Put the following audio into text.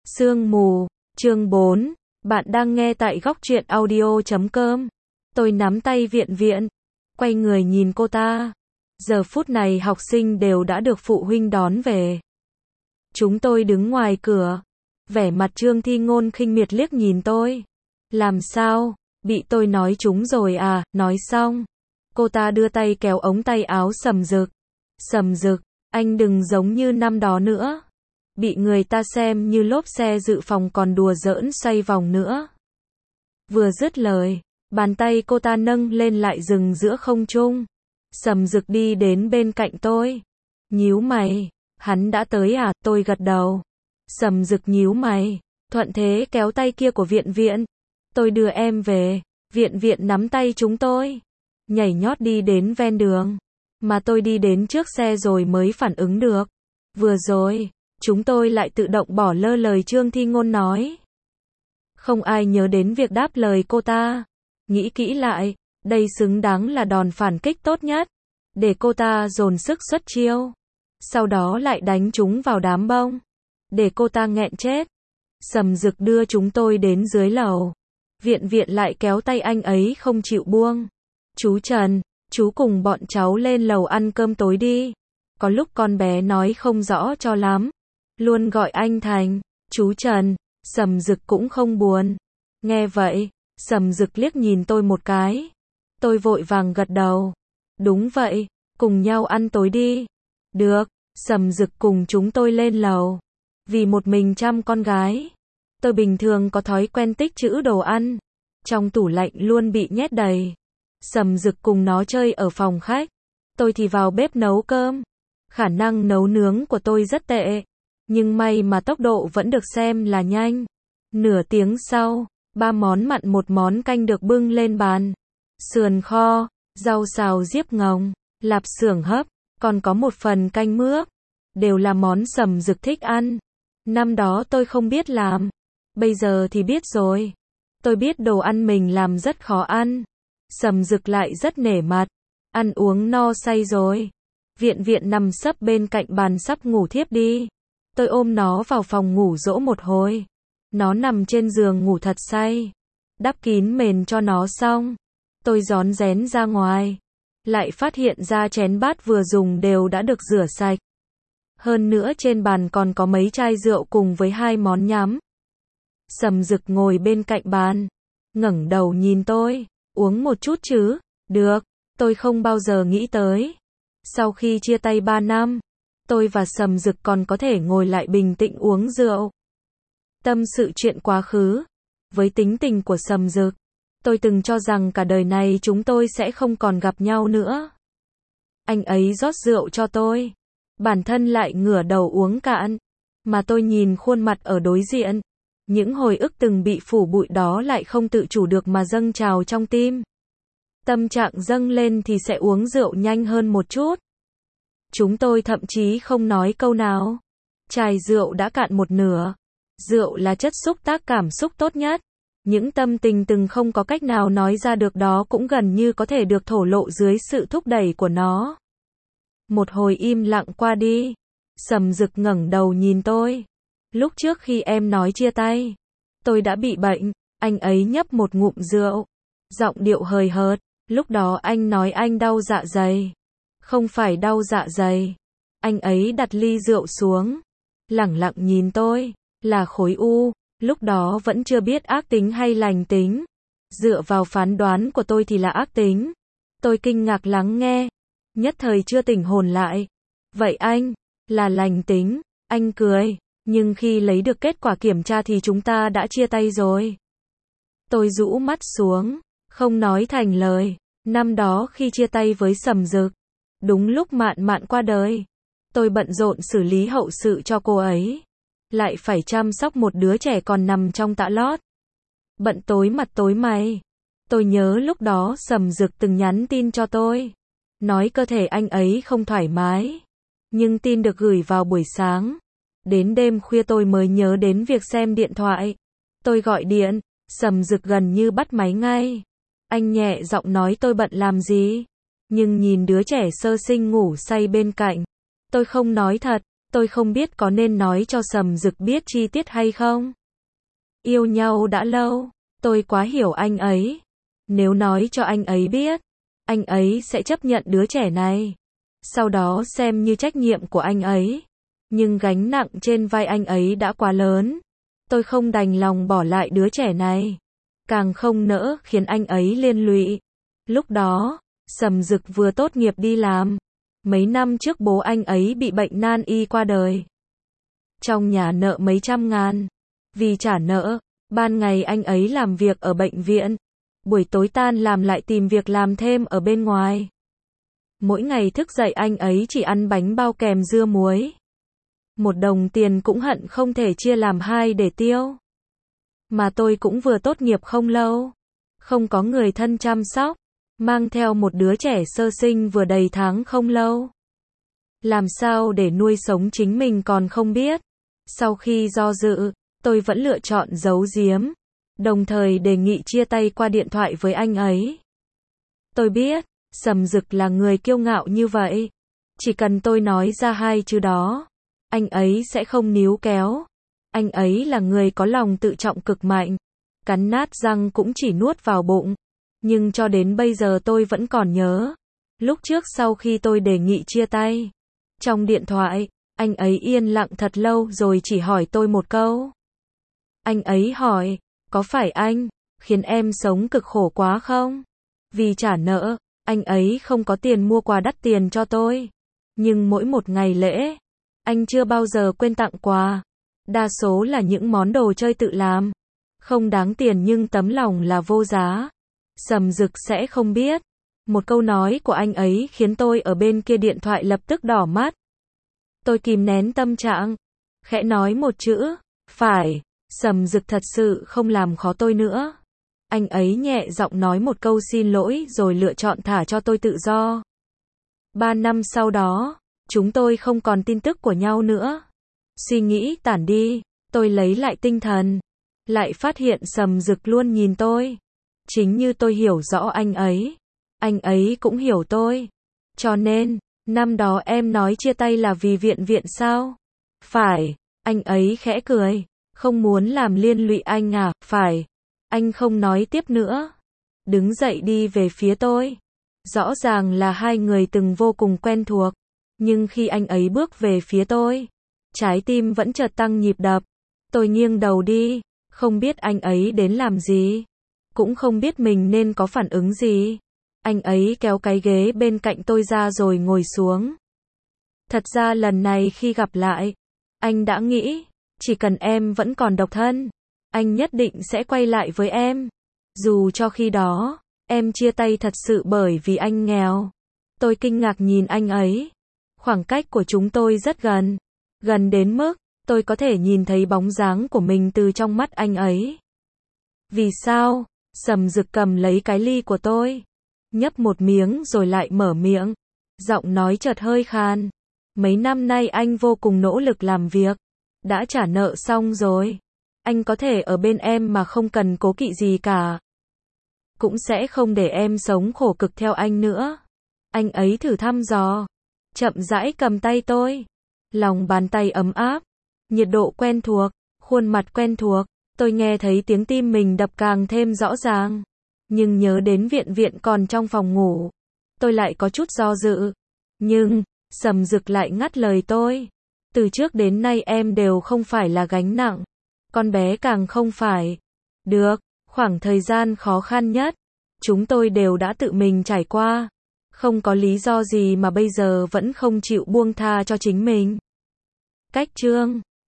Sương mù, chương 4, bạn đang nghe tại góc truyện audio.com. Tôi nắm tay Viện Viện, quay người nhìn cô ta. Giờ phút này học sinh đều đã được phụ huynh đón về. Chúng tôi đứng ngoài cửa, vẻ mặt Trương Thi Ngôn khinh miệt liếc nhìn tôi. Làm sao, bị tôi nói trúng rồi à? Nói xong, cô ta đưa tay kéo ống tay áo Sầm Dực. Sầm Dực, anh đừng giống như năm đó nữa. Bị người ta xem như lốp xe dự phòng còn đùa giỡn xoay vòng nữa. Vừa dứt lời, bàn tay cô ta nâng lên lại dừng giữa không trung. Sầm Dực đi đến bên cạnh tôi. Nhíu mày, hắn đã tới à? Tôi gật đầu. Sầm Dực nhíu mày, thuận thế kéo tay kia của Viện Viện. Tôi đưa em về. Viện Viện nắm tay chúng tôi, nhảy nhót đi đến ven đường. Mà tôi đi đến trước xe rồi mới phản ứng được. Vừa rồi, chúng tôi lại tự động bỏ lơ lời Trương Thi Ngôn nói. Không ai nhớ đến việc đáp lời cô ta. Nghĩ kỹ lại, đây xứng đáng là đòn phản kích tốt nhất. Để cô ta dồn sức xuất chiêu. Sau đó lại đánh chúng vào đám bông. Để cô ta nghẹn chết. Sầm Dực đưa chúng tôi đến dưới lầu. Viện Viện lại kéo tay anh ấy không chịu buông. Chú Trần, chú cùng bọn cháu lên lầu ăn cơm tối đi. Có lúc con bé nói không rõ cho lắm. Luôn gọi anh thành chú Trần. Sầm Dực cũng không buồn. Nghe vậy, Sầm Dực liếc nhìn tôi một cái. Tôi vội vàng gật đầu. Đúng vậy, cùng nhau ăn tối đi. Được, Sầm Dực cùng chúng tôi lên lầu. Vì một mình chăm con gái, tôi bình thường có thói quen tích trữ đồ ăn. Trong tủ lạnh luôn bị nhét đầy. Sầm Dực cùng nó chơi ở phòng khách. Tôi thì vào bếp nấu cơm. Khả năng nấu nướng của tôi rất tệ. Nhưng may mà tốc độ vẫn được xem là nhanh. Nửa tiếng sau, 3 món mặn 1 món canh được bưng lên bàn. Sườn kho, rau xào diếp ngồng, lạp xưởng hấp, còn có một phần canh mướp. Đều là món Sầm Dực thích ăn. Năm đó tôi không biết làm. Bây giờ thì biết rồi. Tôi biết đồ ăn mình làm rất khó ăn. Sầm Dực lại rất nể mặt. Ăn uống no say rồi. Viện Viện nằm sấp bên cạnh bàn sắp ngủ thiếp đi. Tôi ôm nó vào phòng ngủ dỗ một hồi. Nó nằm trên giường ngủ thật say. Đắp kín mền cho nó xong, tôi rón rén ra ngoài. Lại phát hiện ra chén bát vừa dùng đều đã được rửa sạch. Hơn nữa trên bàn còn có mấy chai rượu cùng với 2 món nhắm. Sầm Dực ngồi bên cạnh bàn, ngẩng đầu nhìn tôi. Uống một chút chứ? Được, tôi không bao giờ nghĩ tới. Sau khi chia tay 3 năm, tôi và Sầm Dực còn có thể ngồi lại bình tĩnh uống rượu. Tâm sự chuyện quá khứ. Với tính tình của Sầm Dực, tôi từng cho rằng cả đời này chúng tôi sẽ không còn gặp nhau nữa. Anh ấy rót rượu cho tôi. Bản thân lại ngửa đầu uống cạn. Mà tôi nhìn khuôn mặt ở đối diện. Những hồi ức từng bị phủ bụi đó lại không tự chủ được mà dâng trào trong tim. Tâm trạng dâng lên thì sẽ uống rượu nhanh hơn một chút. Chúng tôi thậm chí không nói câu nào. Chai rượu đã cạn một nửa. Rượu là chất xúc tác cảm xúc tốt nhất. Những tâm tình từng không có cách nào nói ra được đó cũng gần như có thể được thổ lộ dưới sự thúc đẩy của nó. Một hồi im lặng qua đi. Sầm Dực ngẩng đầu nhìn tôi. Lúc trước khi em nói chia tay, tôi đã bị bệnh. Anh ấy nhấp một ngụm rượu. Giọng điệu hời hợt. Lúc đó anh nói anh đau dạ dày. Không phải đau dạ dày. Anh ấy đặt ly rượu xuống. Lẳng lặng nhìn tôi. Là khối u. Lúc đó vẫn chưa biết ác tính hay lành tính. Dựa vào phán đoán của tôi thì là ác tính. Tôi kinh ngạc lắng nghe. Nhất thời chưa tỉnh hồn lại. Vậy anh, là lành tính. Anh cười. Nhưng khi lấy được kết quả kiểm tra thì chúng ta đã chia tay rồi. Tôi rũ mắt xuống. Không nói thành lời. Năm đó khi chia tay với Sầm Dực, đúng lúc Mạn Mạn qua đời. Tôi bận rộn xử lý hậu sự cho cô ấy. Lại phải chăm sóc một đứa trẻ còn nằm trong tã lót. Bận tối mặt tối mày. Tôi nhớ lúc đó Sầm Dực từng nhắn tin cho tôi. Nói cơ thể anh ấy không thoải mái. Nhưng tin được gửi vào buổi sáng. Đến đêm khuya tôi mới nhớ đến việc xem điện thoại. Tôi gọi điện. Sầm Dực gần như bắt máy ngay. Anh nhẹ giọng nói tôi bận làm gì. Nhưng nhìn đứa trẻ sơ sinh ngủ say bên cạnh. Tôi không nói thật. Tôi không biết có nên nói cho Sầm Dực biết chi tiết hay không. Yêu nhau đã lâu, tôi quá hiểu anh ấy. Nếu nói cho anh ấy biết, anh ấy sẽ chấp nhận đứa trẻ này. Sau đó xem như trách nhiệm của anh ấy. Nhưng gánh nặng trên vai anh ấy đã quá lớn. Tôi không đành lòng bỏ lại đứa trẻ này. Càng không nỡ khiến anh ấy liên lụy. Lúc đó, Sầm Dực vừa tốt nghiệp đi làm. Mấy năm trước bố anh ấy bị bệnh nan y qua đời. Trong nhà nợ mấy trăm ngàn. Vì trả nợ, ban ngày anh ấy làm việc ở bệnh viện. Buổi tối tan làm lại tìm việc làm thêm ở bên ngoài. Mỗi ngày thức dậy anh ấy chỉ ăn bánh bao kèm dưa muối. Một đồng tiền cũng hận không thể chia làm hai để tiêu. Mà tôi cũng vừa tốt nghiệp không lâu. Không có người thân chăm sóc. Mang theo một đứa trẻ sơ sinh vừa đầy tháng không lâu. Làm sao để nuôi sống chính mình còn không biết. Sau khi do dự, tôi vẫn lựa chọn giấu giếm. Đồng thời đề nghị chia tay qua điện thoại với anh ấy. Tôi biết, Sầm Dực là người kiêu ngạo như vậy. Chỉ cần tôi nói ra hai chữ đó, anh ấy sẽ không níu kéo. Anh ấy là người có lòng tự trọng cực mạnh. Cắn nát răng cũng chỉ nuốt vào bụng. Nhưng cho đến bây giờ tôi vẫn còn nhớ. Lúc trước sau khi tôi đề nghị chia tay. Trong điện thoại, anh ấy yên lặng thật lâu rồi chỉ hỏi tôi một câu. Anh ấy hỏi, có phải anh khiến em sống cực khổ quá không? Vì trả nợ, anh ấy không có tiền mua quà đắt tiền cho tôi. Nhưng mỗi một ngày lễ, anh chưa bao giờ quên tặng quà. Đa số là những món đồ chơi tự làm. Không đáng tiền nhưng tấm lòng là vô giá. Sầm Dực sẽ không biết. Một câu nói của anh ấy khiến tôi ở bên kia điện thoại lập tức đỏ mắt. Tôi kìm nén tâm trạng. Khẽ nói một chữ, phải. Sầm Dực thật sự không làm khó tôi nữa. Anh ấy nhẹ giọng nói một câu xin lỗi rồi lựa chọn thả cho tôi tự do. 3 năm sau đó, chúng tôi không còn tin tức của nhau nữa. Suy nghĩ tản đi, tôi lấy lại tinh thần. Lại phát hiện Sầm Dực luôn nhìn tôi. Chính như tôi hiểu rõ anh ấy cũng hiểu tôi. Cho nên, năm đó em nói chia tay là vì viện sao? Phải, anh ấy khẽ cười. Không muốn làm liên lụy anh à? Phải. Anh không nói tiếp nữa. Đứng dậy đi về phía tôi. Rõ ràng là hai người từng vô cùng quen thuộc. Nhưng khi anh ấy bước về phía tôi, trái tim vẫn chợt tăng nhịp đập. Tôi nghiêng đầu đi, không biết anh ấy đến làm gì. Cũng không biết mình nên có phản ứng gì. Anh ấy kéo cái ghế bên cạnh tôi ra rồi ngồi xuống. Thật ra lần này khi gặp lại, anh đã nghĩ, chỉ cần em vẫn còn độc thân, anh nhất định sẽ quay lại với em. Dù cho khi đó, em chia tay thật sự bởi vì anh nghèo. Tôi kinh ngạc nhìn anh ấy. Khoảng cách của chúng tôi rất gần. Gần đến mức, tôi có thể nhìn thấy bóng dáng của mình từ trong mắt anh ấy. Vì sao? Sầm Dực cầm lấy cái ly của tôi. Nhấp một miếng rồi lại mở miệng. Giọng nói chợt hơi khan. Mấy năm nay anh vô cùng nỗ lực làm việc. Đã trả nợ xong rồi. Anh có thể ở bên em mà không cần cố kỵ gì cả. Cũng sẽ không để em sống khổ cực theo anh nữa. Anh ấy thử thăm dò. Chậm rãi cầm tay tôi. Lòng bàn tay ấm áp. Nhiệt độ quen thuộc. Khuôn mặt quen thuộc. Tôi nghe thấy tiếng tim mình đập càng thêm rõ ràng. Nhưng nhớ đến viện còn trong phòng ngủ. Tôi lại có chút do dự. Nhưng, Sầm Dực lại ngắt lời tôi. Từ trước đến nay em đều không phải là gánh nặng. Con bé càng không phải. Được, khoảng thời gian khó khăn nhất, chúng tôi đều đã tự mình trải qua. Không có lý do gì mà bây giờ vẫn không chịu buông tha cho chính mình. Cách chương